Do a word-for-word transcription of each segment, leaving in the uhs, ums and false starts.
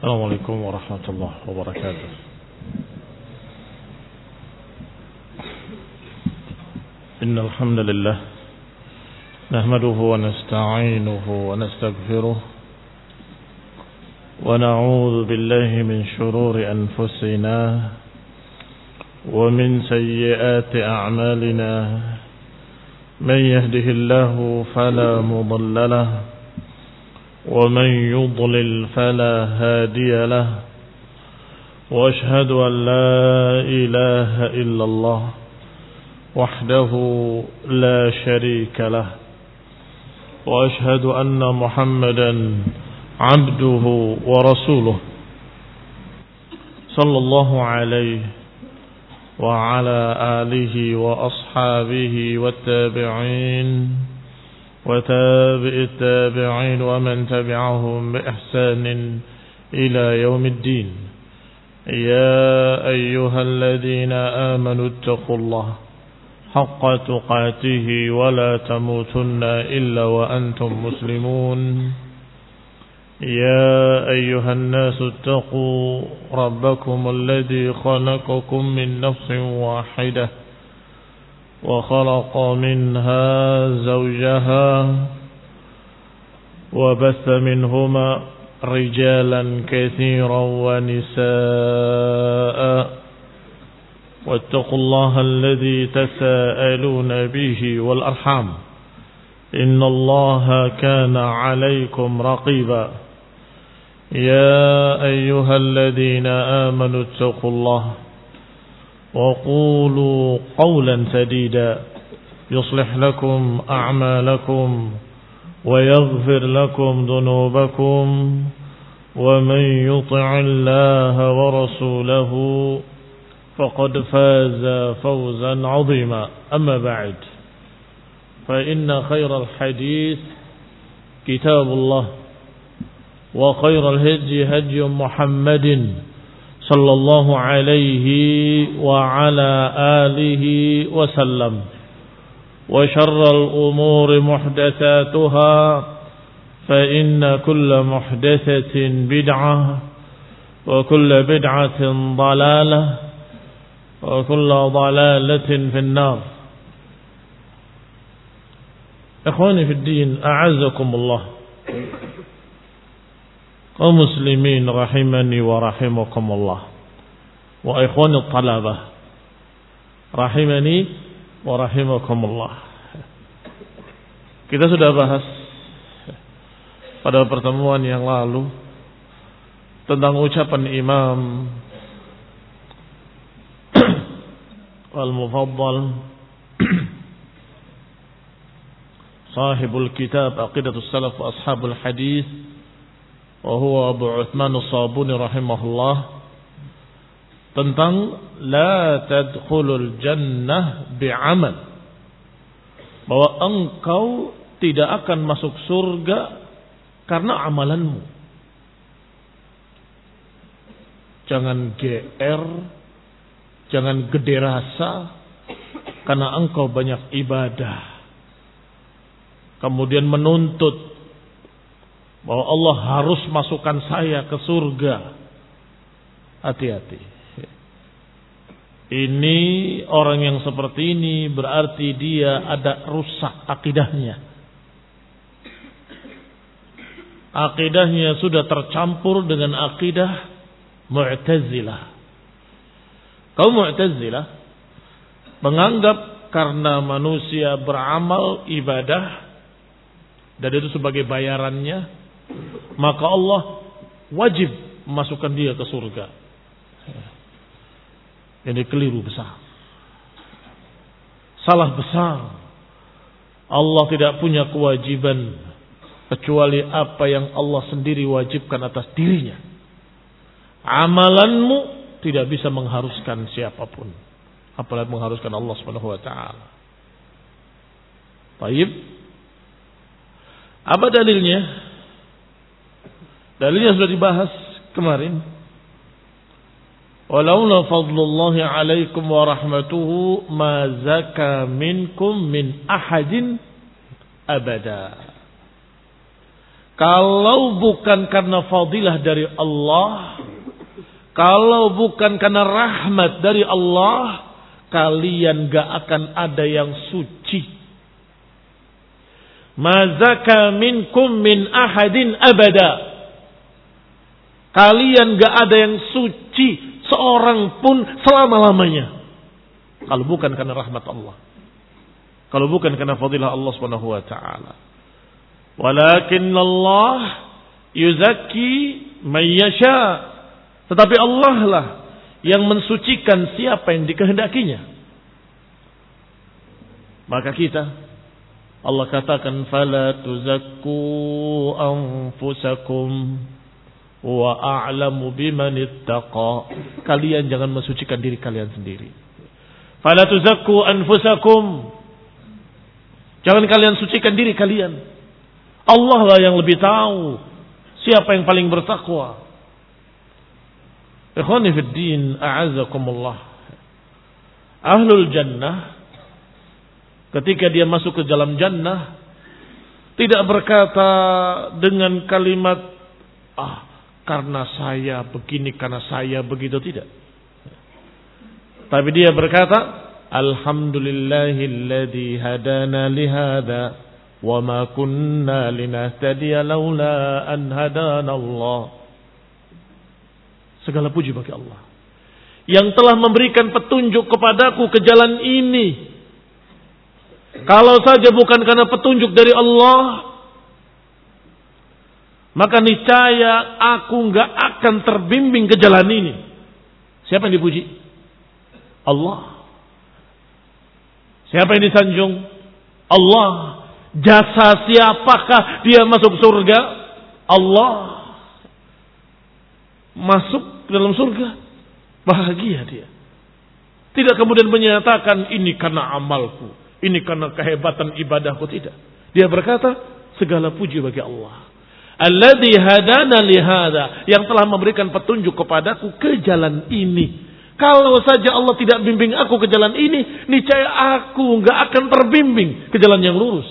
السلام عليكم ورحمة الله وبركاته. إن الحمد لله نحمده ونستعينه ونستغفره ونعوذ بالله من شرور أنفسنا ومن سيئات أعمالنا. من يهده الله فلا مضل له ومن يضلل فلا هادي له. وأشهد أن لا إله إلا الله وحده لا شريك له. وأشهد أن محمدا عبده ورسوله صلى الله عليه وعلى آله وأصحابه والتابعين وتابع التابعين ومن تبعهم بإحسان إلى يوم الدين. يا أيها الذين آمنوا اتقوا الله حق تقاته ولا تموتن إلا وأنتم مسلمون. يا أيها الناس اتقوا ربكم الذي خلقكم من نفس واحدة وخلق منها زوجها وبث منهما رجالا كثيرا ونساء واتقوا الله الذي تساءلون به والأرحام إن الله كان عليكم رقيبا. يا أيها الذين آمنوا اتقوا الله وقولوا قولا سديدا يصلح لكم أعمالكم ويغفر لكم ذنوبكم ومن يطع الله ورسوله فقد فاز فوزا عظيما. أما بعد فإن خير الحديث كتاب الله وخير الهدي هدي محمد صلى الله عليه وعلى آله وسلم. وشر الأمور محدثاتها فإن كل محدثة بدعة وكل بدعة ضلالة وكل ضلالة في النار. إخواني في الدين أعزكم الله kaum muslimin rahimani wa rahimakumullah, wa ikhwani talabah rahimani wa rahimakumullah. Kita sudah bahas pada pertemuan yang lalu tentang ucapan Imam Al-Mufaddal sahibul kitab Aqidatus Salaf wa Ashabul Hadis wa Abu Uthman As-Sabuni rahimahullah tentang la tadkhulul jannah bi'amal, bahwa engkau tidak akan masuk surga karena amalanmu. Jangan G R, jangan gede rasa karena engkau banyak ibadah kemudian menuntut bahwa Allah harus masukkan saya ke surga. Hati-hati. Ini orang yang seperti ini berarti dia ada rusak akidahnya. Akidahnya sudah tercampur dengan akidah Mu'tazilah. Kaum Mu'tazilah menganggap karena manusia beramal ibadah dan itu sebagai bayarannya, maka Allah wajib memasukkan dia ke surga. Ini keliru besar, salah besar. Allah tidak punya kewajiban kecuali apa yang Allah sendiri wajibkan atas dirinya. Amalanmu tidak bisa mengharuskan siapapun, apalagi mengharuskan Allah Subhanahu wa taala. Baik. Apa dalilnya? Dalilnya sudah dibahas kemarin. Walaula fadlullahi alaikum wa rahmatuhu ma zaka minkum min ahadin abada. Kalau bukan karena fadilah dari Allah, kalau bukan karena rahmat dari Allah, kalian gak akan ada yang suci. Ma zaka minkum min ahadin abada. Kalian gak ada yang suci seorang pun selama-lamanya. Kalau bukan karena rahmat Allah. Kalau bukan karena fadilah Allah Subhanahu wa taala. Walakin Allah yuzakki man yasha. Tetapi Allah lah yang mensucikan siapa yang dikehendakinya. Maka kita, Allah katakan, fala tuzakku anfusakum wa a'lamu biman ittaqa. Kalian jangan mensucikan diri kalian sendiri. Fala tuzakku anfusakum. Jangan kalian sucikan diri kalian. Allah lah yang lebih tahu siapa yang paling bertakwa. Ikhwani fid din, a'azzakumullah. Ahlul jannah ketika dia masuk ke dalam jannah tidak berkata dengan kalimat, ah, karena saya begini, karena saya begitu, tidak. Tapi dia berkata, alhamdulillahilladzi hadana lihada wa ma kunna linahtadiya laula an hadana Allah. Segala puji bagi Allah yang telah memberikan petunjuk kepadaku ke jalan ini. Kalau saja bukan karena petunjuk dari Allah, maka niscaya aku enggak akan terbimbing ke jalan ini. Siapa yang dipuji? Allah. Siapa yang disanjung? Allah. Jasa siapakah dia masuk surga? Allah. Masuk ke dalam surga, bahagia dia. Tidak kemudian menyatakan ini karena amalku, ini karena kehebatan ibadahku, tidak. Dia berkata segala puji bagi Allah. Alladzi hadana lihada, yang telah memberikan petunjuk kepadaku ke jalan ini. Kalau saja Allah tidak bimbing aku ke jalan ini, niscaya aku enggak akan terbimbing ke jalan yang lurus.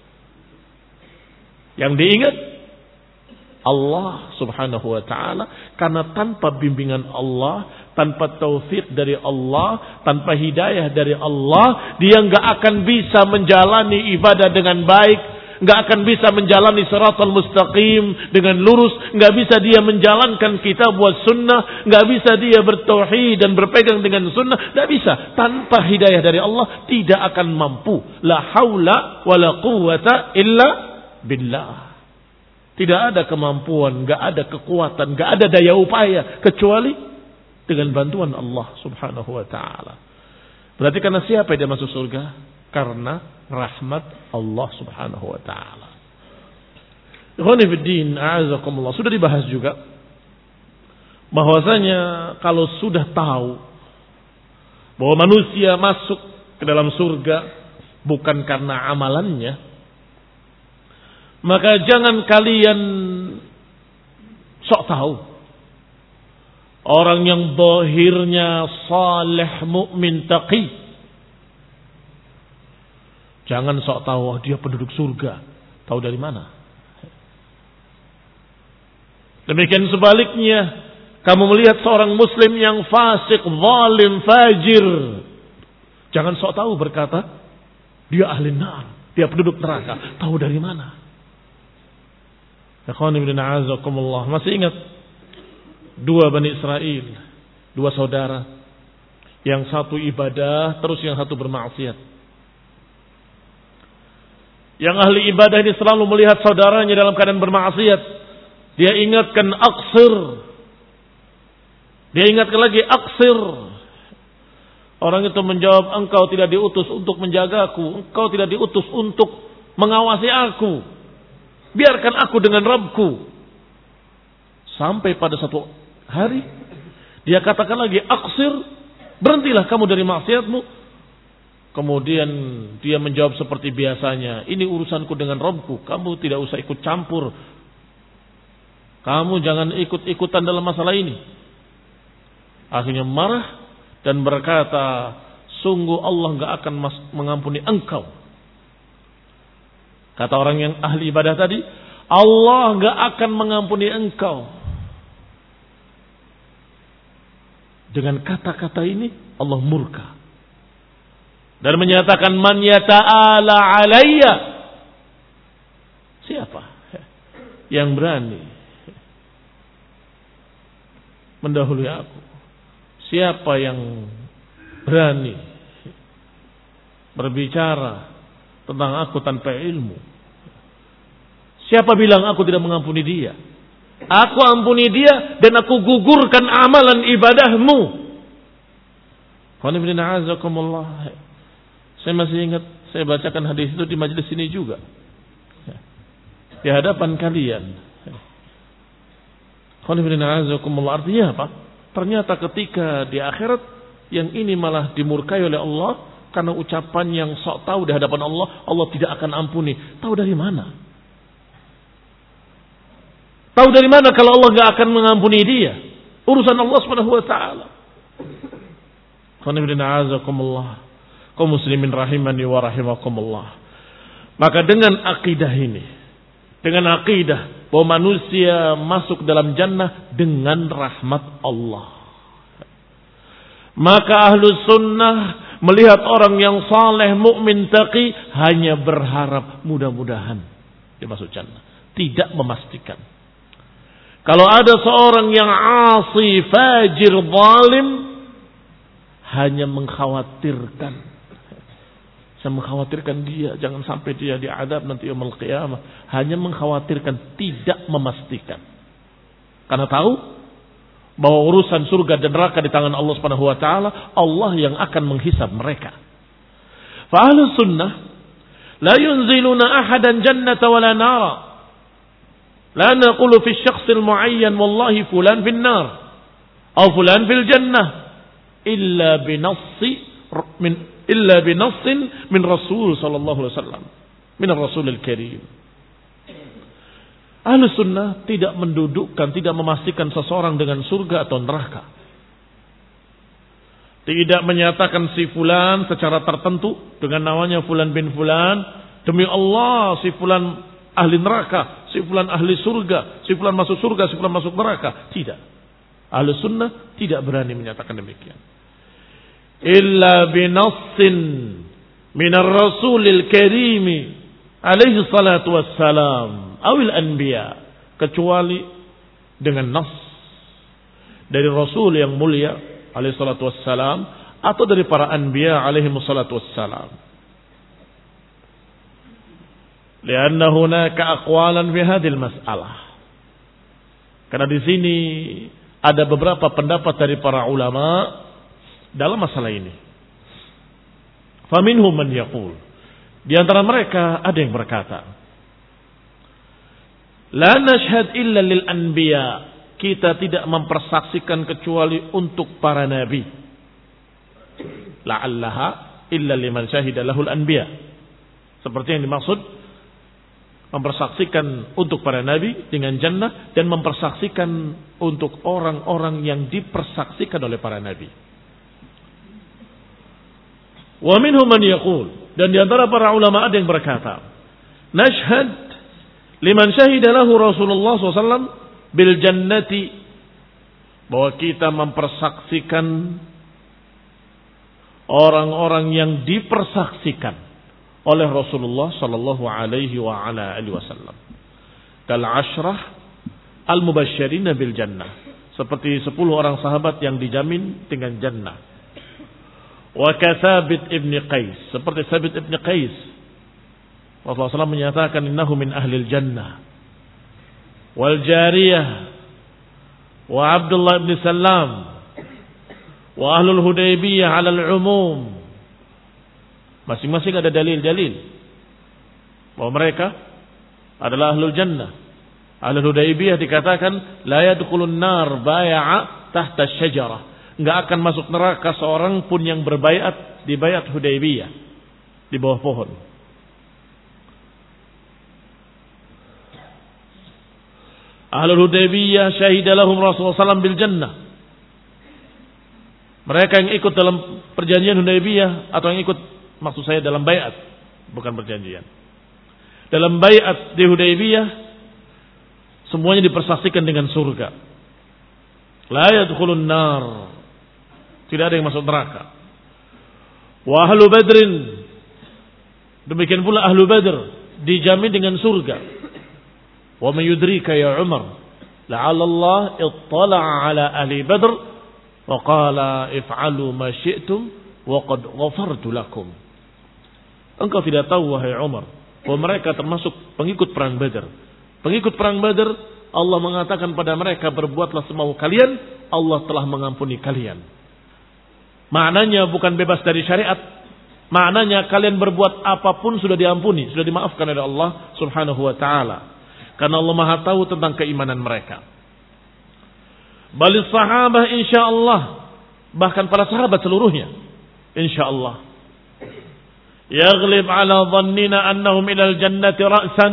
Yang diingat Allah Subhanahu wa ta'ala, karena tanpa bimbingan Allah, tanpa taufik dari Allah, tanpa hidayah dari Allah, dia enggak akan bisa menjalani ibadah dengan baik, enggak akan bisa menjalani siratal mustaqim dengan lurus, enggak bisa dia menjalankan kitab wa sunnah, enggak bisa dia bertauhid dan berpegang dengan sunnah, enggak bisa. Tanpa hidayah dari Allah tidak akan mampu. La haula wala quwwata illa billah. Tidak ada kemampuan, enggak ada kekuatan, enggak ada daya upaya kecuali dengan bantuan Allah Subhanahu wa taala. Berarti karena siapa dia masuk surga? Karena rahmat Allah Subhanahu wa taala. Ikhwani fid din, a'azakumullah. Sudah dibahas juga bahwasanya kalau sudah tahu bahwa manusia masuk ke dalam surga bukan karena amalannya, maka jangan kalian sok tahu. Orang yang zahirnya saleh, mukmin, taqi, jangan sok tahu, oh, dia penduduk surga. Tahu dari mana? Demikian sebaliknya, kamu melihat seorang muslim yang fasik, zalim, fajir, jangan sok tahu berkata dia ahli nar, dia penduduk neraka. Tahu dari mana? Masih ingat dua Bani Israel, dua saudara, yang satu ibadah terus yang satu bermaksiat. Yang ahli ibadah ini selalu melihat saudaranya dalam keadaan bermaksiat, dia ingatkan aqsir, dia ingatkan lagi aqsir. Orang itu menjawab, engkau tidak diutus untuk menjagaku, engkau tidak diutus untuk mengawasi aku. Biarkan aku dengan Rabbku. Sampai pada satu hari dia katakan lagi, aqsir, berhentilah kamu dari maksiatmu. Kemudian dia menjawab seperti biasanya, ini urusanku dengan Rabbku, kamu tidak usah ikut campur, kamu jangan ikut-ikutan dalam masalah ini. Akhirnya marah dan berkata, sungguh Allah gak akan mengampuni engkau. Kata orang yang ahli ibadah tadi, Allah gak akan mengampuni engkau. Dengan kata-kata ini Allah murka. Dan menyatakan man yata'ala alayya. Siapa yang berani mendahului aku? Siapa yang berani berbicara tentang aku tanpa ilmu? Siapa bilang aku tidak mengampuni dia? Aku ampuni dia dan aku gugurkan amalan ibadahmu. Saya masih ingat saya bacakan hadis itu di majelis ini juga, di hadapan kalian. Artinya apa? Ternyata ketika di akhirat yang ini malah dimurkai oleh Allah karena ucapan yang sok tahu di hadapan Allah, Allah tidak akan ampuni. Tahu dari mana? Tahu dari mana kalau Allah nggak akan mengampuni dia? Urusan Allah Subhanahu wa taala. Kaum muslimin rahimani wa rahimakumullah. Maka dengan akidah ini, dengan akidah bahwa manusia masuk dalam jannah dengan rahmat Allah, maka ahlu sunnah melihat orang yang saleh, mukmin, taqi, hanya berharap mudah-mudahan dia masuk jannah, tidak memastikan. Kalau ada seorang yang asi, fajir, zalim, hanya mengkhawatirkan. Saya mengkhawatirkan dia, jangan sampai dia diadab nanti yaumul qiyamah. Hanya mengkhawatirkan, tidak memastikan. Karena tahu bahwa urusan surga dan neraka di tangan Allah Subhanahu wa taala, Allah yang akan menghisab mereka. Fa ahlus sunnah la yunziluna ahadan jannata wala nara. La naqulu fi syakhsil muayyan wallahi fulan fin nar atau fulan fil jannah illa bi nassi min illa bi nassin min Rasul sallallahu alaihi wasallam min ar-Rasulil Karim. Ahlus sunnah tidak mendudukkan, tidak memastikan seseorang dengan surga atau neraka. Tidak menyatakan si fulan secara tertentu dengan namanya fulan bin fulan, demi Allah si fulan ahli neraka, si fulan ahli surga, si fulan masuk surga, si fulan masuk neraka. Tidak. Ahlus sunnah tidak berani menyatakan demikian. Illa binassin minar Rasulil Karim alaihi salatu wassalam awil anbiya, kecuali dengan nas dari Rasul yang mulia alaihi salatu wassalam atau dari para anbiya alaihi salatu wassalam. Lianna hunaka aqwalan fi hadhil mas'alah. Karena di sini ada beberapa pendapat dari para ulama dalam masalah ini. Faminhum man yaqul, di antara mereka ada yang berkata, la nashhad illa lil anbiya, kita tidak mempersaksikan kecuali untuk para nabi. La'allaha illa liman syahida lahul anbiya. Seperti yang dimaksud mempersaksikan untuk para nabi dengan jannah dan mempersaksikan untuk orang-orang yang dipersaksikan oleh para nabi. Wa minhum man yaqul, dan di antara para ulama ada yang berkata, nashhad liman syahida lahu Rasulullah shallallahu alaihi wasallam bil jannati, bahwa kita mempersaksikan orang-orang yang dipersaksikan oleh Rasulullah sallallahu alaihi wa ala alihi wasallam. Kal ashrah al mubasysyirin bil jannah, seperti sepuluh orang sahabat yang dijamin dengan jannah. Wa Sabit ibn Qais, seperti Sabit ibn Qais, Rasulullah sallallahu alaihi wasallam menyatakan innahu min ahlil jannah. Wal jariyah wa Abdullah ibn Salam wa ahlul Hudaybiyah 'ala al-umum. Masing-masing ada dalil-dalil bahwa mereka adalah ahlul jannah. Ahlul Hudaybiyah dikatakan la yadkhulun nar bai'a tahta syajarah, enggak akan masuk neraka seorang pun yang berbaiat di baiat Hudaybiyah, di bawah pohon. Ahlul Hudaybiyah syahida lahum Rasulullah sallallahu alaihi wasallam bil jannah. Mereka yang ikut dalam perjanjian Hudaybiyah atau yang ikut, maksud saya dalam baiat, bukan perjanjian. Dalam baiat di Hudaybiyah, Semuanya dipersaksikan dengan surga. La yadkhulun nar. Tidak ada yang masuk neraka. Wa ahlu badrin. Demikian pula ahlu badr dijamin dengan surga. Wa man yudrika ya Umar, la'alla Allah ittala'a ala ahli badr wa qala if'alu ma syi'tum wa qad ghafartu lakum. Engkau tidak tahu wahai Umar, bahwa mereka termasuk pengikut perang Badar. Pengikut perang Badar, Allah mengatakan pada mereka, berbuatlah semau kalian, Allah telah mengampuni kalian. Maknanya bukan bebas dari syariat. Maknanya kalian berbuat apapun sudah diampuni, sudah dimaafkan oleh Allah Subhanahu wa taala. Karena Allah Maha tahu tentang keimanan mereka. Balis sahabah insyaallah, bahkan para sahabat seluruhnya insyaallah. Yaghlib ala dhannina annahum ilal jannati ra'san.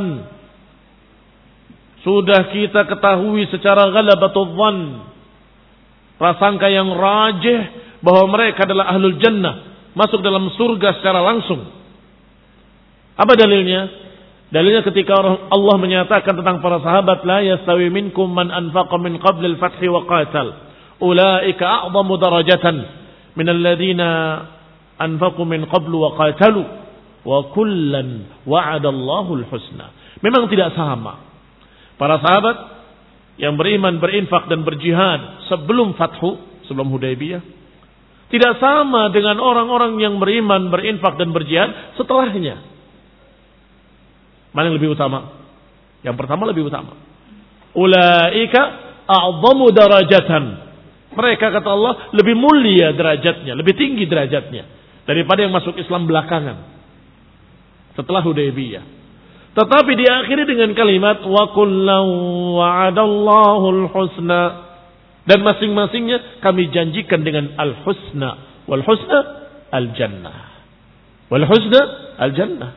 Sudah kita ketahui secara ghalabatul dhann, prasangka yang rajih bahwa mereka adalah ahlul jannah, masuk dalam surga secara langsung. Apa dalilnya? Dalilnya ketika Allah menyatakan tentang para sahabat, la yastawi minkum man anfaqa min qabli al-fathi wa qatal, ulaika a'zamu darajatan min alladhina anfaqu min qablu wa qatalu wa kullan wa'adallahu al-husna. Memang tidak sama para sahabat yang beriman, berinfak dan berjihad sebelum fathu, sebelum Hudaybiyah, tidak sama dengan orang-orang yang beriman, berinfak dan berjihad setelahnya. Mana yang lebih utama? Yang pertama lebih utama. Ulaika a'zamu darajatan. Mereka kata Allah lebih mulia derajatnya, lebih tinggi derajatnya daripada yang masuk Islam belakangan setelah Hudaybiyah. Tetapi diakhiri dengan kalimat wa kullu wa'adallahu al-husna, dan masing-masingnya kami janjikan dengan al-husna. Wal husna al-jannah. Wal husna al-jannah.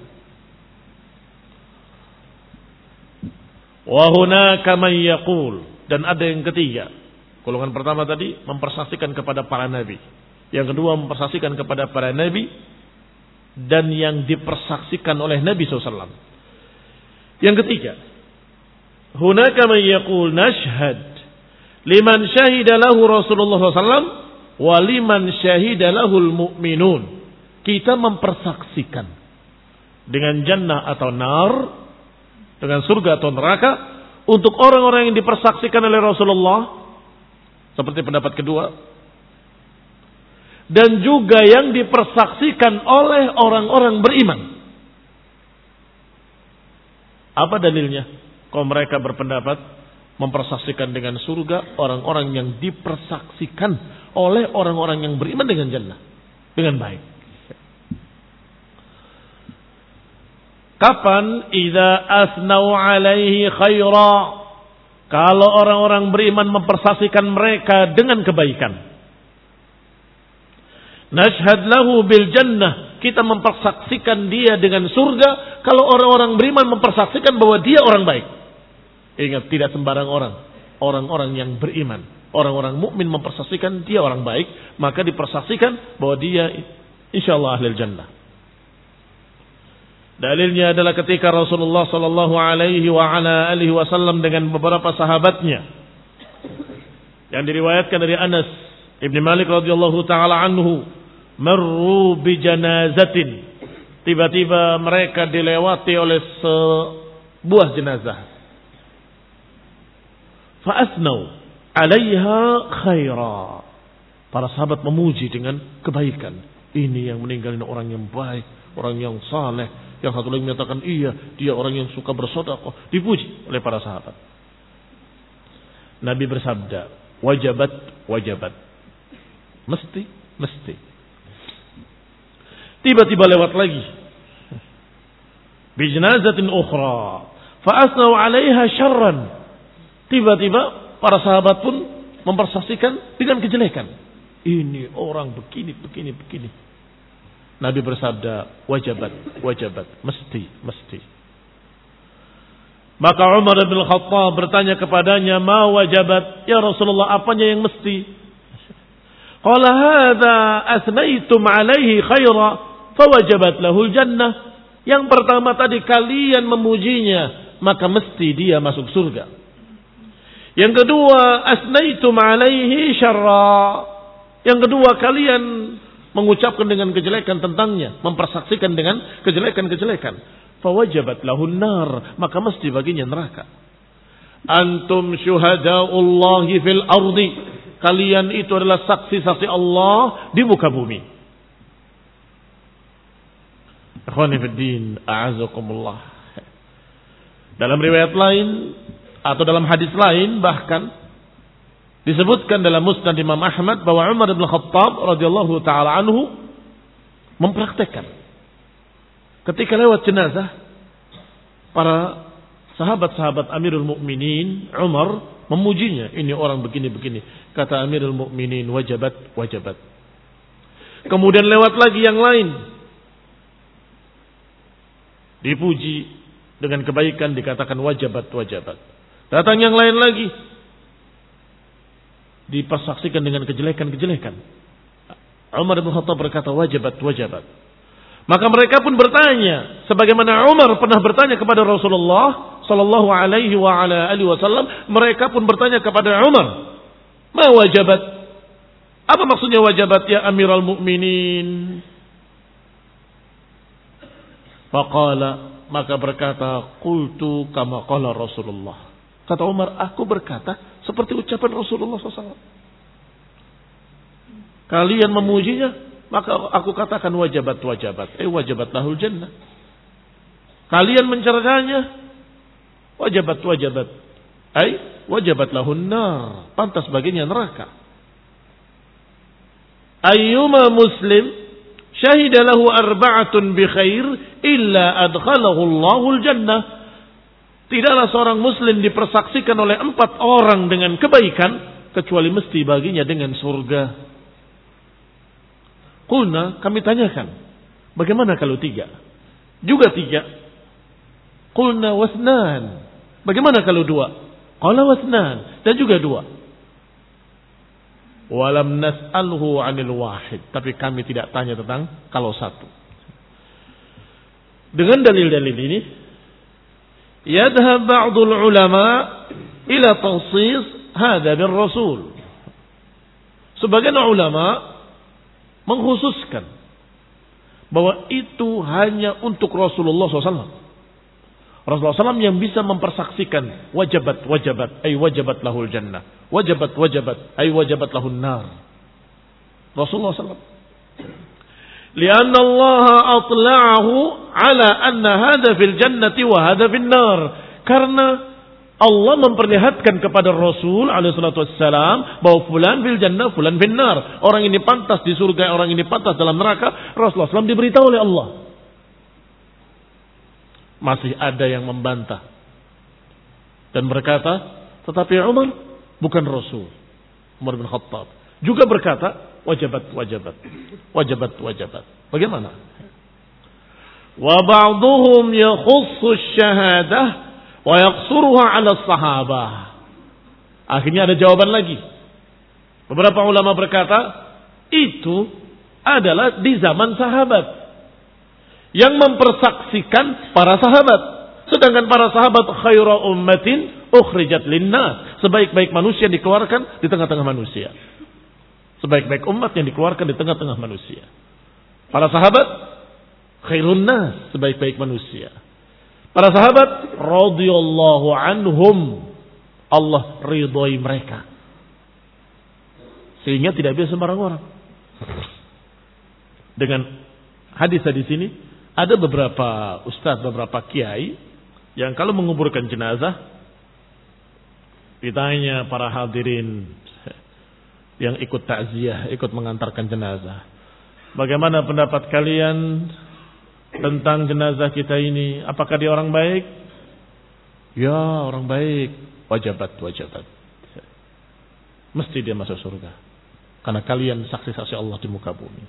Wa hunaka man yaqul, dan ada yang ketiga. Golongan pertama tadi mempersaksikan kepada para nabi. Yang kedua mempersaksikan kepada para nabi dan yang dipersaksikan oleh Nabi shallallahu alaihi wasallam. Yang ketiga, hunaka man yaqul nashhad liman syahida lahu Rasulullah shallallahu alaihi wasallam wa liman syahida lahul mu'minun. Kita mempersaksikan dengan jannah atau nar, dengan surga atau neraka, untuk orang-orang yang dipersaksikan oleh Rasulullah, seperti pendapat kedua, dan juga yang dipersaksikan oleh orang-orang beriman. Apa dalilnya? Kalau mereka berpendapat mempersaksikan dengan surga orang-orang yang dipersaksikan oleh orang-orang yang beriman dengan jannah, dengan baik. Kapan? Idza asnau alaihi khaira. Kalau orang-orang beriman mempersaksikan mereka dengan kebaikan. Nashhad lahu bil jannah. Kita mempersaksikan dia dengan surga kalau orang-orang beriman mempersaksikan bahwa dia orang baik. Ingat, tidak sembarang orang. Orang-orang yang beriman, orang-orang mukmin mempersaksikan dia orang baik, maka dipersaksikan bahwa dia insyaallah ahlul jannah. Dalilnya adalah ketika Rasulullah sallallahu alaihi wa ala alihi wasallam dengan beberapa sahabatnya, yang diriwayatkan dari Anas Ibn Malik radhiyallahu taala anhu, marru bi janazatin. Tiba-tiba mereka dilewati oleh sebuah jenazah. Fa asnau 'alaiha khaira. Para sahabat memuji dengan kebaikan. Ini yang meninggal ini orang yang baik, orang yang saleh. Yang satu lagi menyatakan iya, dia orang yang suka bersedekah. Dipuji oleh para sahabat. Nabi bersabda, wajabat, wajabat. Mesti, mesti. Tiba-tiba lewat lagi. Bijnazatin ukhra. Fa'asnau 'alaiha syarran. Tiba-tiba para sahabat pun mempersaksikan dengan kejelekan. Ini orang begini, begini, begini. Nabi bersabda, wajabat, wajabat, mesti, mesti. Maka Umar bin Khattab bertanya kepadanya, ma wajabat? Ya Rasulullah, apanya yang mesti? Qala hadza asnaitum alaihi khaira, fawajabat lahul jannah. Yang pertama tadi kalian memujinya, maka mesti dia masuk surga. Yang kedua, asnaitum alaihi syarra. Yang kedua, kalian mengucapkan dengan kejelekan tentangnya, mempersaksikan dengan kejelekan-kejelekan. Fawajabat lahun nar, maka mesti baginya neraka. Antum syuhadaullahi fil ardi. Kalian itu adalah saksi-saksi Allah di muka bumi. Ikhwani fid din, a'azakumullah. Dalam riwayat lain atau dalam hadis lain bahkan disebutkan dalam Musnad Imam Ahmad bahwa Umar bin Khattab radhiyallahu taala anhu mempraktekkan ketika lewat jenazah para sahabat-sahabat Amirul Mukminin, Umar memujinya, ini orang begini-begini. Kata Amirul Mukminin, wajabat, wajabat. Kemudian lewat lagi yang lain, dipuji dengan kebaikan, dikatakan wajabat, wajabat. Datang yang lain lagi, dipersaksikan dengan kejelekan-kejelekan. Umar bin Khattab berkata wajabat, wajabat. Maka mereka pun bertanya, sebagaimana Umar pernah bertanya kepada Rasulullah sallallahu alaihi wa ala alihi wasallam, mereka pun bertanya kepada Umar, "Ma wajabat?" Apa maksudnya wajabat ya Amirul Mukminin? Faqala, maka berkata, "Qultu kama qala Rasulullah." Kata Umar, aku berkata seperti ucapan Rasulullah sallallahu alaihi wasallam. Kalian memujinya, maka aku katakan wajabat, wajabat. Eh wajabat lahul jannah. Kalian mencercanya, wajabat, wajabat. Eh wajabat lahun nar. Pantas baginya neraka. Ayyuma muslim syahida lahu arba'atun bi khair illa adkhalahu Allahul jannah. Tidaklah seorang muslim dipersaksikan oleh empat orang dengan kebaikan kecuali mesti baginya dengan surga. Qulna, kami tanyakan, bagaimana kalau tiga? Juga tiga. Qulna wasnan, bagaimana kalau dua? Qala wasnan, dan juga dua. Walam nas'alhu 'anil wahid, tapi kami tidak tanya tentang kalau satu. Dengan dalil-dalil ini, yadhhab ba'dul ulama ila takhsis hadha bir rasul. Sebagian ulama mengkhususkan bahwa itu hanya untuk Rasulullah shallallahu alaihi wasallam. Rasulullah shallallahu alaihi wasallam yang bisa mempersaksikan wajabat, wajabat, ay wajabat lahul jannah. Wajabat, wajabat, ay wajabat lahun nar. Rasulullah shallallahu alaihi wasallam. Lianna Allah atla'ahu ala anna hadha fil jannati wa hadha fil nar. Karena Allah memperlihatkan kepada Rasul alaihi salatu wassalam bahwa fulan fil jannah, fulan fil nar. Orang ini pantas di surga, orang ini pantas dalam neraka. Rasulullah shallallahu alaihi wasallam diberitahu oleh Allah. Masih ada yang membantah dan berkata, tetapi Umar bukan Rasul. Umar bin Khattab juga berkata, wajabat, wajabat, wajabat, wajabat. Bagaimana? Wa ba'dhum yakhussu asy-syahadah wa yaqsuruha 'ala as-sahabah. Akhirnya ada jawaban lagi. Beberapa ulama berkata, itu adalah di zaman sahabat yang mempersaksikan para sahabat. Sedangkan para sahabat khairu ummatin ukhrijat linnas, sebaik-baik manusia yang dikeluarkan di tengah-tengah manusia. Sebaik-baik umat yang dikeluarkan di tengah-tengah manusia. Para sahabat khairun nas, sebaik-baik manusia. Para sahabat radhiyallahu anhum, Allah ridhoi mereka. Sehingga tidak bisa sembarang orang. Dengan hadis-hadis ini ada beberapa ustaz, beberapa kiai yang kalau menguburkan jenazah ditanya para hadirin yang ikut takziah, ikut mengantarkan jenazah, bagaimana pendapat kalian tentang jenazah kita ini? Apakah dia orang baik? Ya, orang baik. Wajabat, wajabat. Mesti dia masuk surga. Karena kalian saksi-saksi Allah di muka bumi.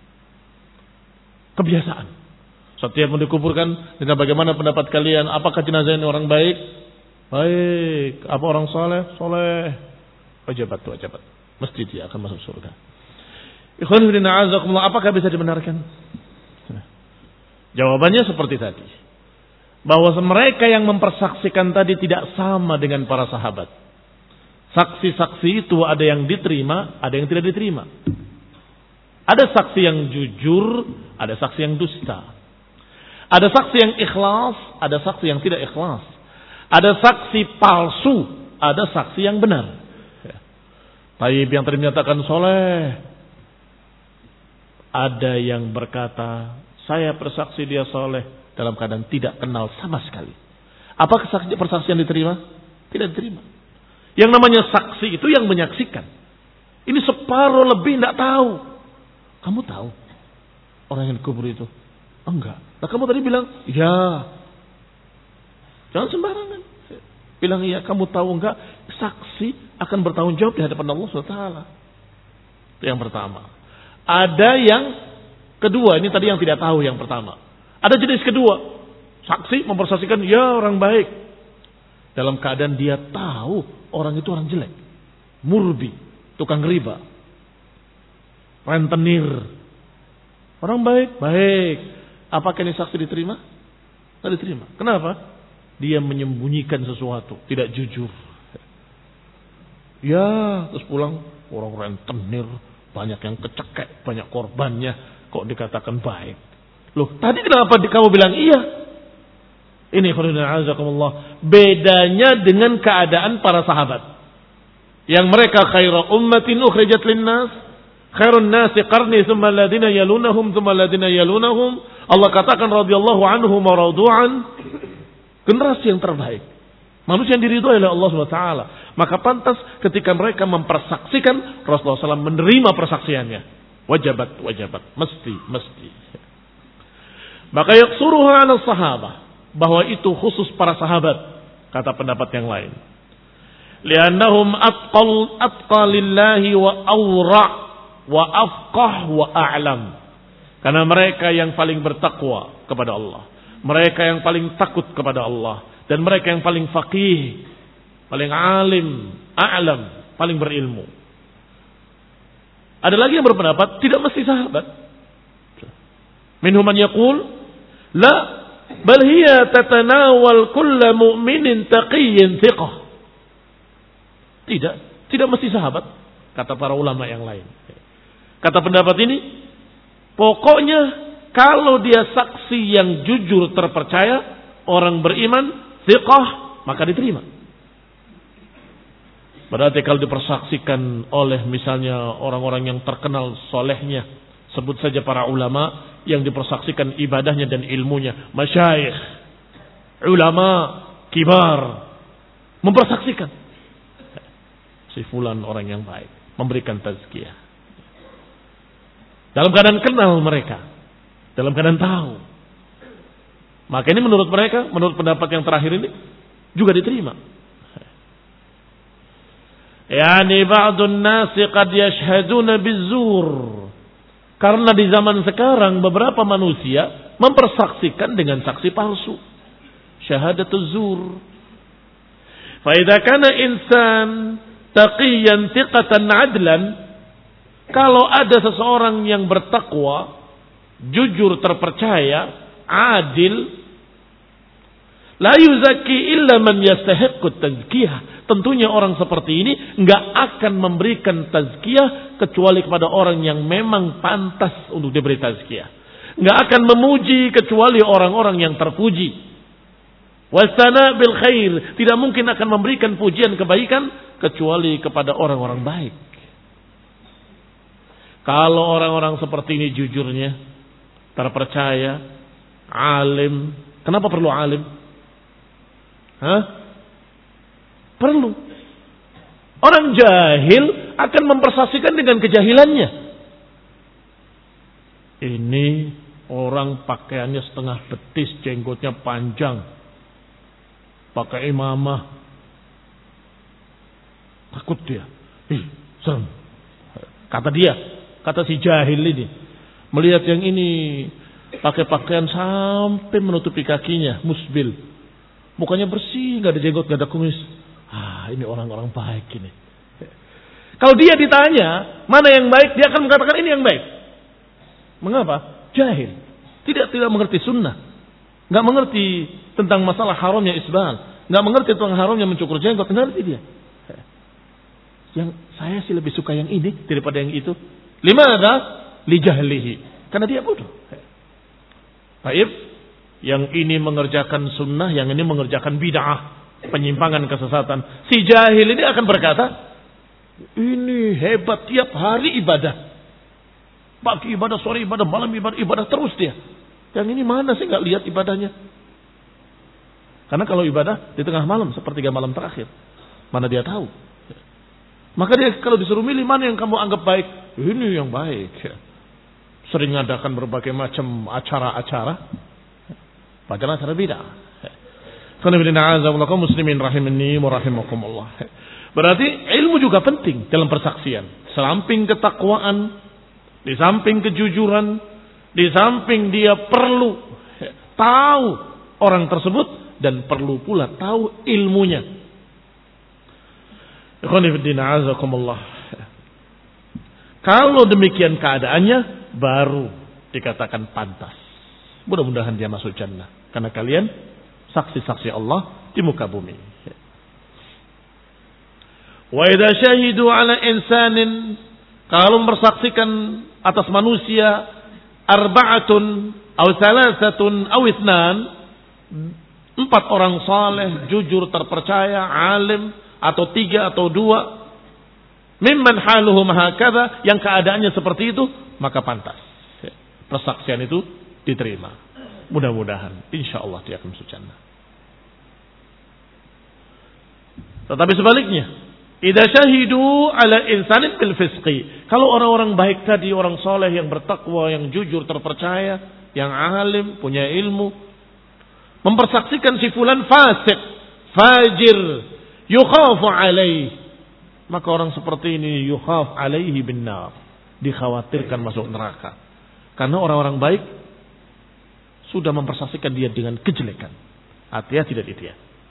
Kebiasaan. Setiap mau dikuburkan, dengan bagaimana pendapat kalian? Apakah jenazah ini orang baik? Baik. Apa orang soleh? Soleh. Wajabat, wajabat. Mesti dia akan masuk surga. Ikhwan fillah, a'azakumullah, apakah bisa dibenarkan? Jawabannya seperti tadi. Bahwa mereka yang mempersaksikan tadi tidak sama dengan para sahabat. Saksi-saksi itu ada yang diterima, ada yang tidak diterima. Ada saksi yang jujur, ada saksi yang dusta. Ada saksi yang ikhlas, ada saksi yang tidak ikhlas. Ada saksi palsu, ada saksi yang benar. Taib yang tadi menyatakan soleh. Ada yang berkata, saya bersaksi dia soleh dalam keadaan tidak kenal sama sekali. Apa persaksian diterima? Tidak diterima. Yang namanya saksi itu yang menyaksikan. Ini separuh lebih tidak tahu. Kamu tahu orang yang dikubur itu? Enggak. Nah kamu tadi bilang, ya. Jangan sembarangan. Bilang iya, kamu tahu enggak? Saksi akan bertanggung jawab di hadapan Allah subhanahu wa taala. Itu yang pertama. Ada yang kedua, ini tadi yang tidak tahu yang pertama. Ada jenis kedua. Saksi mempersaksikan, ya orang baik. Dalam keadaan dia tahu orang itu orang jelek. Murbi, tukang riba, rentenir. Orang baik, baik. Apakah ini saksi diterima? Tidak diterima. Kenapa? Dia menyembunyikan sesuatu, tidak jujur. Ya, terus pulang, orang rentenir, banyak yang kecekek, banyak korbannya, kok dikatakan baik. Loh, tadi kenapa kamu bilang iya? Ini khairullahi azakumullah. Bedanya dengan keadaan para sahabat. Yang mereka khairu ummatin ukhrijat linnas, khairun nasi qarni thumma alladhina yalunahum thumma alladhina yalunahum. Allah katakan radhiyallahu anhum wa radu'an. Generasi yang terbaik. Manusia yang diridhoi oleh Allah subhanahu wa taala. Maka pantas ketika mereka mempersaksikan, Rasulullah shallallahu alaihi wasallam menerima persaksiannya. Wajabat, wajabat. Mesti, mesti. Maka yaksuruha 'ala sahabah. Bahwa itu khusus para sahabat, kata pendapat yang lain. Liannahum atqal atqalillahi wa awra' wa afqah wa a'lam. Karena mereka yang paling bertakwa kepada Allah, mereka yang paling takut kepada Allah, dan mereka yang paling faqih, paling alim, a'lam, paling berilmu. Ada lagi yang berpendapat tidak mesti sahabat. Minhum man yaqul la bal hiya tatanawal kulla mu'minin taqiyyin thiqah. Tidak, tidak mesti sahabat, kata para ulama yang lain. Kata pendapat ini, pokoknya kalau dia saksi yang jujur terpercaya, orang beriman, thiqah, maka diterima. Berarti kalau dipersaksikan oleh misalnya orang-orang yang terkenal solehnya, sebut saja para ulama yang dipersaksikan ibadahnya dan ilmunya, masyayikh, ulama, kibar, mempersaksikan si fulan orang yang baik, memberikan tazkiyah. Dalam keadaan kenal mereka, dalam keadaan tahu. Maka ini menurut mereka, menurut pendapat yang terakhir ini juga diterima. Yani ba'dun nasi qad yashhaduna bizzur. Karena di zaman sekarang beberapa manusia mempersaksikan dengan saksi palsu. Syahadatuz zur. Fa idza kana insan taqiyan thiqatan adlan, kalau ada seseorang yang bertakwa, jujur terpercaya, adil, la yuzakki illa man yastahiqqut tazkiyah. Tentunya orang seperti ini enggak akan memberikan tazkiyah kecuali kepada orang yang memang pantas untuk diberi tazkiyah. Enggak akan memuji kecuali orang-orang yang terpuji. Wasana bil khair, tidak mungkin akan memberikan pujian kebaikan kecuali kepada orang-orang baik. Kalau orang-orang seperti ini jujurnya, terpercaya, alim, kenapa perlu alim? Hah? Perlu. Orang jahil akan mempersaksikan dengan kejahilannya. Ini orang pakaiannya setengah betis, jenggotnya panjang, pakai imamah. Takut dia. Ih, serem. Kata dia, kata si jahil ini, melihat yang ini pakai pakaian sampai menutupi kakinya, musbil. Mukanya bersih, gak ada jenggot, gak ada kumis. Ah, ini orang-orang baik ini. Kalau dia ditanya mana yang baik, dia akan mengatakan ini yang baik. Mengapa? Jahil. Tidak tidak mengerti sunnah. Gak mengerti tentang masalah haramnya isbal. Gak mengerti tentang haramnya mencukur jenggot. Ngerti dia. Yang saya sih lebih suka yang ini daripada yang itu. Limadha? Li jahlihi. Karena dia bodoh. Baik, yang ini mengerjakan sunnah, yang ini mengerjakan bid'ah, penyimpangan, kesesatan. Si jahil ini akan berkata, ini hebat, tiap hari ibadah. Pagi ibadah, sore ibadah, malam ibadah, ibadah terus dia. Yang ini mana sih nggak lihat ibadahnya? Karena kalau ibadah di tengah malam, sepertiga malam terakhir, mana dia tahu? Maka dia kalau disuruh milih mana yang kamu anggap baik, ini yang baik. Sering mengadakan berbagai macam acara-acara, padahal acara bid'ah. Qul muslimin rahimani wa rahimakumullah. Berarti ilmu juga penting dalam persaksian. Samping ketakwaan, di samping kejujuran, di samping dia perlu tahu orang tersebut dan perlu pula tahu ilmunya. Kalau demikian keadaannya, baru dikatakan pantas. Mudah-mudahan dia masuk jannah. Karena kalian saksi-saksi Allah di muka bumi. Wa idza syahidu ala insanin, kalau mempersaksikan atas manusia arba'atun aw thalathatun aw itsnan, empat orang saleh, jujur, terpercaya, alim, atau tiga atau dua, mimman haluhum hakadha, yang keadaannya seperti itu, maka pantas persaksian itu diterima. Mudah-mudahan insyaallah dia akan masuk jannah. Tetapi sebaliknya, idza syahidu ala insanin bil fisqi, kalau orang-orang baik tadi, orang soleh yang bertakwa, yang jujur, terpercaya, yang alim, punya ilmu, mempersaksikan si fulan fasik, fajir, yukhafu alaih, maka orang seperti ini yukhaf alaihi bin nar, dikhawatirkan masuk neraka. Karena orang-orang baik sudah mempersaksikan dia dengan kejelekan. Hati-hati dari dia.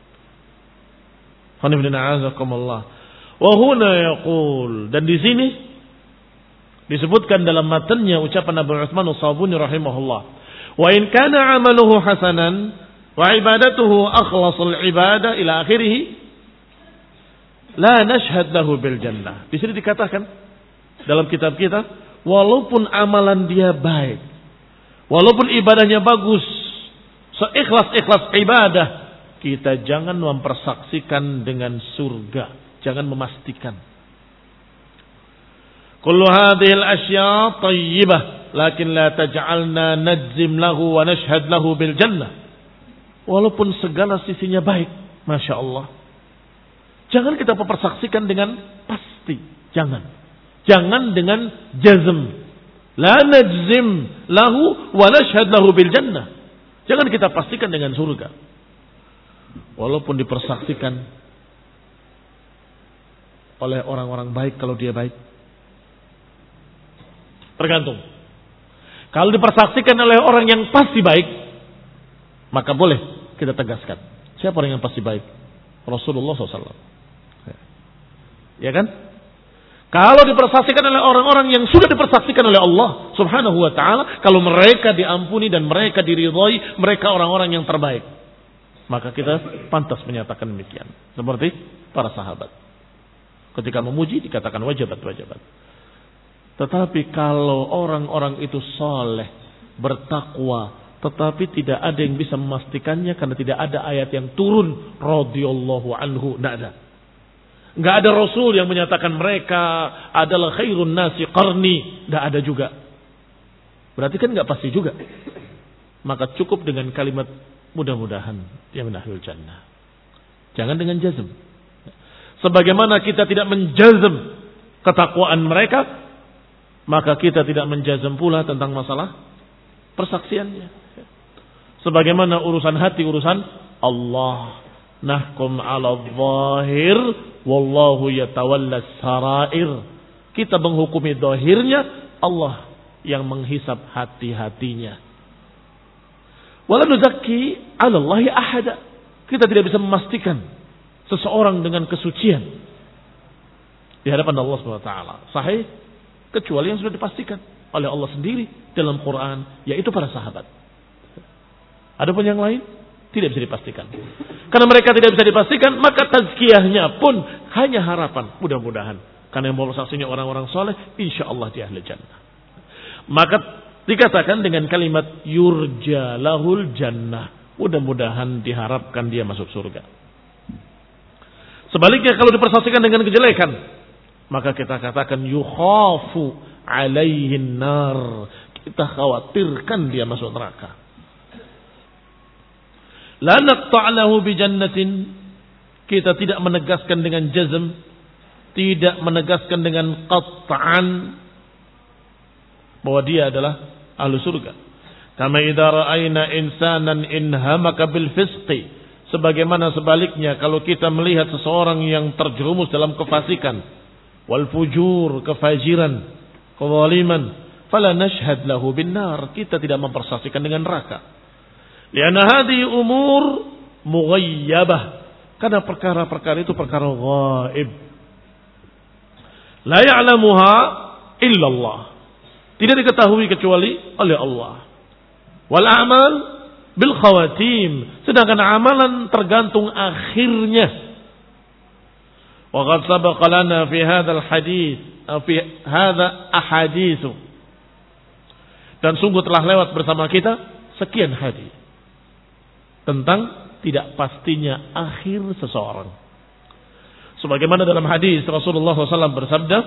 Wa huna yaqul, dan di sini disebutkan dalam matanya ucapan Abu Utsman As-Sabuni rahimahullah, wa in kana amaluhu hasanan wa ibadatuhu akhlasul ibadah ila akhirih la nashhad lahu bil jannah. Di sini dikatakan dalam kitab kita, walaupun amalan dia baik, walaupun ibadahnya bagus, seikhlas-ikhlas ibadah, kita jangan mempersaksikan dengan surga, jangan memastikan. Kullu hadhil asya tayyibah, lakin la taj'alna najzim lahu wa nashhad lahu bil jannah. Walaupun segala sisinya baik, masya Allah, jangan kita mempersaksikan dengan pasti. Jangan. Jangan dengan jazm. La najzim lahu wa nashhad lahu bil jannah. Jangan kita pastikan dengan surga. Walaupun dipersaksikan oleh orang-orang baik kalau dia baik. Tergantung. Kalau dipersaksikan oleh orang yang pasti baik, maka boleh kita tegaskan. Siapa orang yang pasti baik? Rasulullah shallallahu alaihi wasallam. Ya kan? Kalau dipersaksikan oleh orang-orang yang sudah dipersaksikan oleh Allah subhanahu wa ta'ala, kalau mereka diampuni dan mereka diridhai, mereka orang-orang yang terbaik, maka kita pantas menyatakan demikian. Seperti para sahabat. Ketika memuji dikatakan wajabat-wajabat. Tetapi kalau orang-orang itu saleh, bertakwa, tetapi tidak ada yang bisa memastikannya karena tidak ada ayat yang turun radhiyallahu anhu, tidak ada. Enggak ada rasul yang menyatakan mereka adalah khairun nasi qarni, tidak ada juga. Berarti kan enggak pasti juga. Maka cukup dengan kalimat mudah-mudahan dia menahlul jannah. Jangan dengan jazm. Sebagaimana kita tidak menjazm ketakwaan mereka, maka kita tidak menjazm pula tentang masalah persaksiannya. Sebagaimana urusan hati urusan Allah. Nahkum ala zahir wallahu yatawalla sarair. Kita menghukumi zahirnya, Allah yang menghisab hati-hatinya. Wala nuzakki 'ala Allahi ahada. Kita tidak bisa memastikan seseorang dengan kesucian di hadapan Allah Subhanahu wa taala. Sahih, kecuali yang sudah dipastikan oleh Allah sendiri dalam Quran, yaitu para sahabat. Adapun yang lain tidak bisa dipastikan. Karena mereka tidak bisa dipastikan, maka tazkiyahnya pun hanya harapan. Mudah-mudahan Karena yang bersaksinya orang-orang soleh, insya Allah di ahli jannah. Maka dikatakan dengan kalimat yurja lahul jannah. Mudah-mudahan diharapkan dia masuk surga. Sebaliknya kalau dipersaksikan dengan kejelekan, maka kita katakan yukhafu alaihin nar. Kita khawatirkan dia masuk neraka. La naqta'lahu bi jannatin. Kita tidak menegaskan dengan jazm, tidak menegaskan dengan qat'an bahwa dia adalah ahlu surga. Kama idza ra'ayna insanan inhamaka bil fisqi, sebagaimana sebaliknya kalau kita melihat seseorang yang terjerumus dalam kefasikan, wal fujur, kefajiran, kezaliman, fala nashhad lahu bin nar, kita tidak mempersaksikan dengan neraka. Lianna hadhihi umur mughayyabah, karena perkara-perkara itu perkara ghaib. La ya'lamuha illallah, tidak diketahui kecuali oleh Allah. Wal a'mal bil khawatim, sedangkan amalan tergantung akhirnya. Wa qad sabaqa lana fi hadzal hadits fi hadza ahadits, dan sungguh telah lewat bersama kita sekian hadis tentang tidak pastinya akhir seseorang. Sebagaimana dalam hadis Rasulullah shallallahu alaihi wasallam bersabda,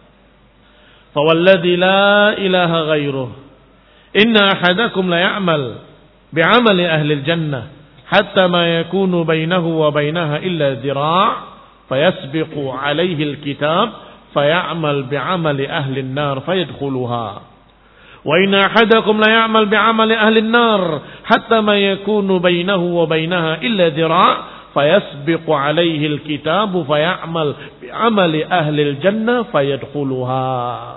"Fawalladzi la ilaha ghairuh, inna ahadakum la ya'mal bi'amali ahli al-jannah hatta ma yakunu bainahu wa bainaha illa dhira' fayasbiqu 'alayhi al-kitab fay'amal bi'amali ahli an-nar fayadkhuluha. Wa inna ahadakum la ya'mal bi'amali ahli an-nar hatta ma yakunu bainahu wa bainaha illa dhira' fayasbiqu 'alayhi al-kitab fay'amal bi'amali ahli al-jannah fayadkhuluha."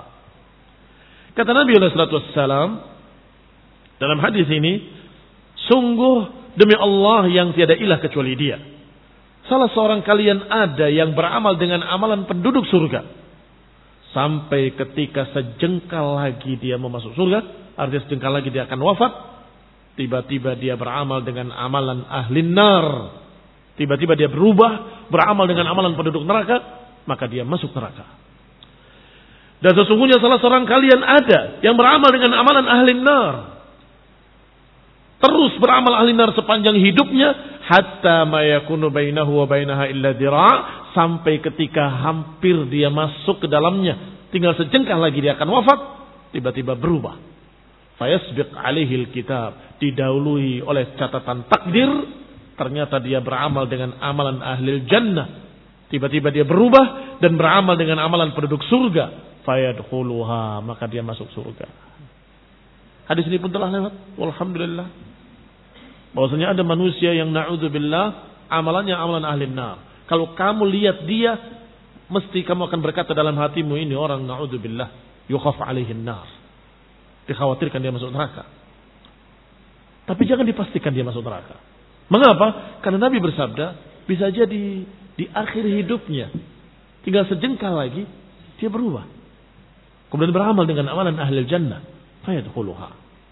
Kata Nabi sallallahu alaihi wasallam dalam hadis ini, sungguh demi Allah yang tiada ilah kecuali Dia, salah seorang kalian ada yang beramal dengan amalan penduduk surga sampai ketika sejengkal lagi dia mau masuk surga, artinya sejengkal lagi dia akan wafat, tiba-tiba dia beramal dengan amalan ahli nar, tiba-tiba dia berubah beramal dengan amalan penduduk neraka, maka dia masuk neraka. Dan sesungguhnya salah seorang kalian ada yang beramal dengan amalan ahli nar, terus beramal ahli nar sepanjang hidupnya, hatta ma yakunu bainahu wa bainaha illa dhira', sampai ketika hampir dia masuk ke dalamnya, tinggal sejengkal lagi dia akan wafat, tiba-tiba berubah. Fayasbiq alaihi alkitab, didahului oleh catatan takdir, ternyata dia beramal dengan amalan ahli jannah, tiba-tiba dia berubah dan beramal dengan amalan penduduk surga, fayadkhuluha, maka dia masuk surga. Hadis ini pun telah lewat, walhamdulillah, bahwasanya ada manusia yang na'udzubillah amalannya amalan ahli nar. Kalau kamu lihat dia, mesti kamu akan berkata dalam hatimu, ini orang na'udzubillah yukhaf alaihin nar, dikhawatirkan dia masuk neraka. Tapi jangan dipastikan dia masuk neraka. Mengapa? Karena Nabi bersabda, bisa jadi di akhir hidupnya tinggal sejengkal lagi dia berubah, kemudian beramal dengan amalan ahli jannah, fayadkhuluha.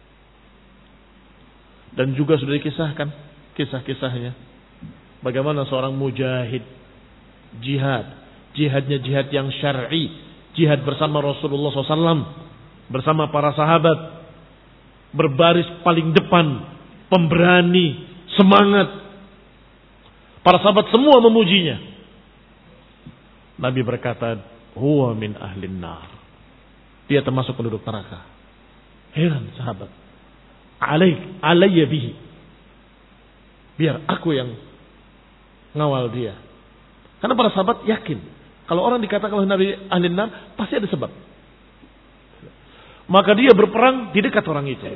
Dan juga sudah dikisahkan kisah-kisahnya, bagaimana seorang mujahid jihad, jihadnya jihad yang syar'i, jihad bersama Rasulullah shallallahu alaihi wasallam, bersama para sahabat, berbaris paling depan, pemberani, semangat. Para sahabat semua memujinya. Nabi berkata, huwa min ahlin nar, dia termasuk penduduk neraka. Heran sahabat, alaik alayya bihi, biar aku yang ngawal dia. Karena para sahabat yakin, kalau orang dikatakan oleh Nabi ahli nar, pasti ada sebab. Maka dia berperang di dekat orang itu,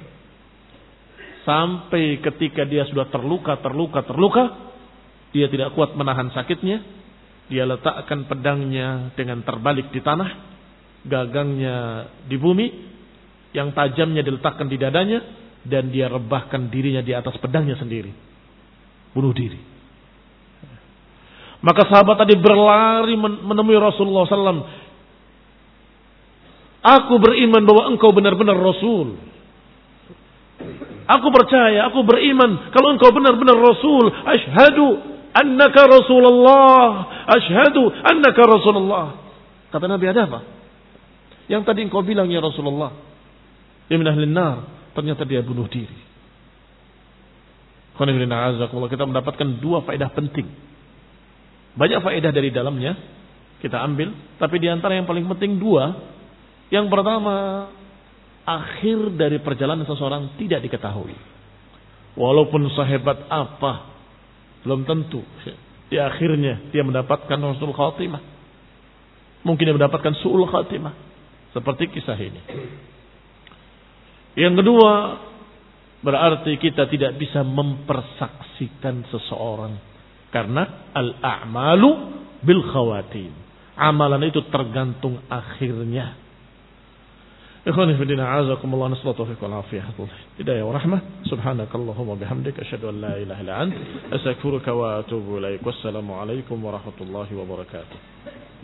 sampai ketika dia sudah terluka, terluka, terluka, dia tidak kuat menahan sakitnya. Dia letakkan pedangnya dengan terbalik di tanah, gagangnya di bumi, yang tajamnya diletakkan di dadanya, dan dia rebahkan dirinya di atas pedangnya sendiri, bunuh diri. Maka sahabat tadi berlari menemui Rasulullah shallallahu alaihi wasallam. Aku beriman bahwa engkau benar-benar Rasul. Aku percaya, aku beriman kalau engkau benar-benar Rasul. Asyhadu annaka Rasulullah. Asyhadu annaka Rasulullah. Kata Nabi, ada apa? Yang tadi engkau bilang ya Rasulullah, dia min ahlin nar, ternyata dia bunuh diri. Kita mendapatkan dua faedah penting. Banyak faedah dari dalamnya kita ambil, tapi di antara yang paling penting dua. Yang pertama, akhir dari perjalanan seseorang tidak diketahui. Walaupun sehebat apa, belum tentu di akhirnya dia mendapatkan husnul khatimah. Mungkin dia mendapatkan su'ul khatimah. Seperti kisah ini. Yang kedua, berarti kita tidak bisa mempersaksikan seseorang. Karena al-a'malu bil khawatim. Amalan itu tergantung akhirnya. Ikhwani fillah, a'azakumullah, nasallahu fiikum wal afiyah. Hidayah wa rahmah. Subhanakallahumma bihamdika asyhadu an la ilaha illa anta astaghfiruka wa atubu ilaik. Wassalamu alaikum warahmatullahi wabarakatuh.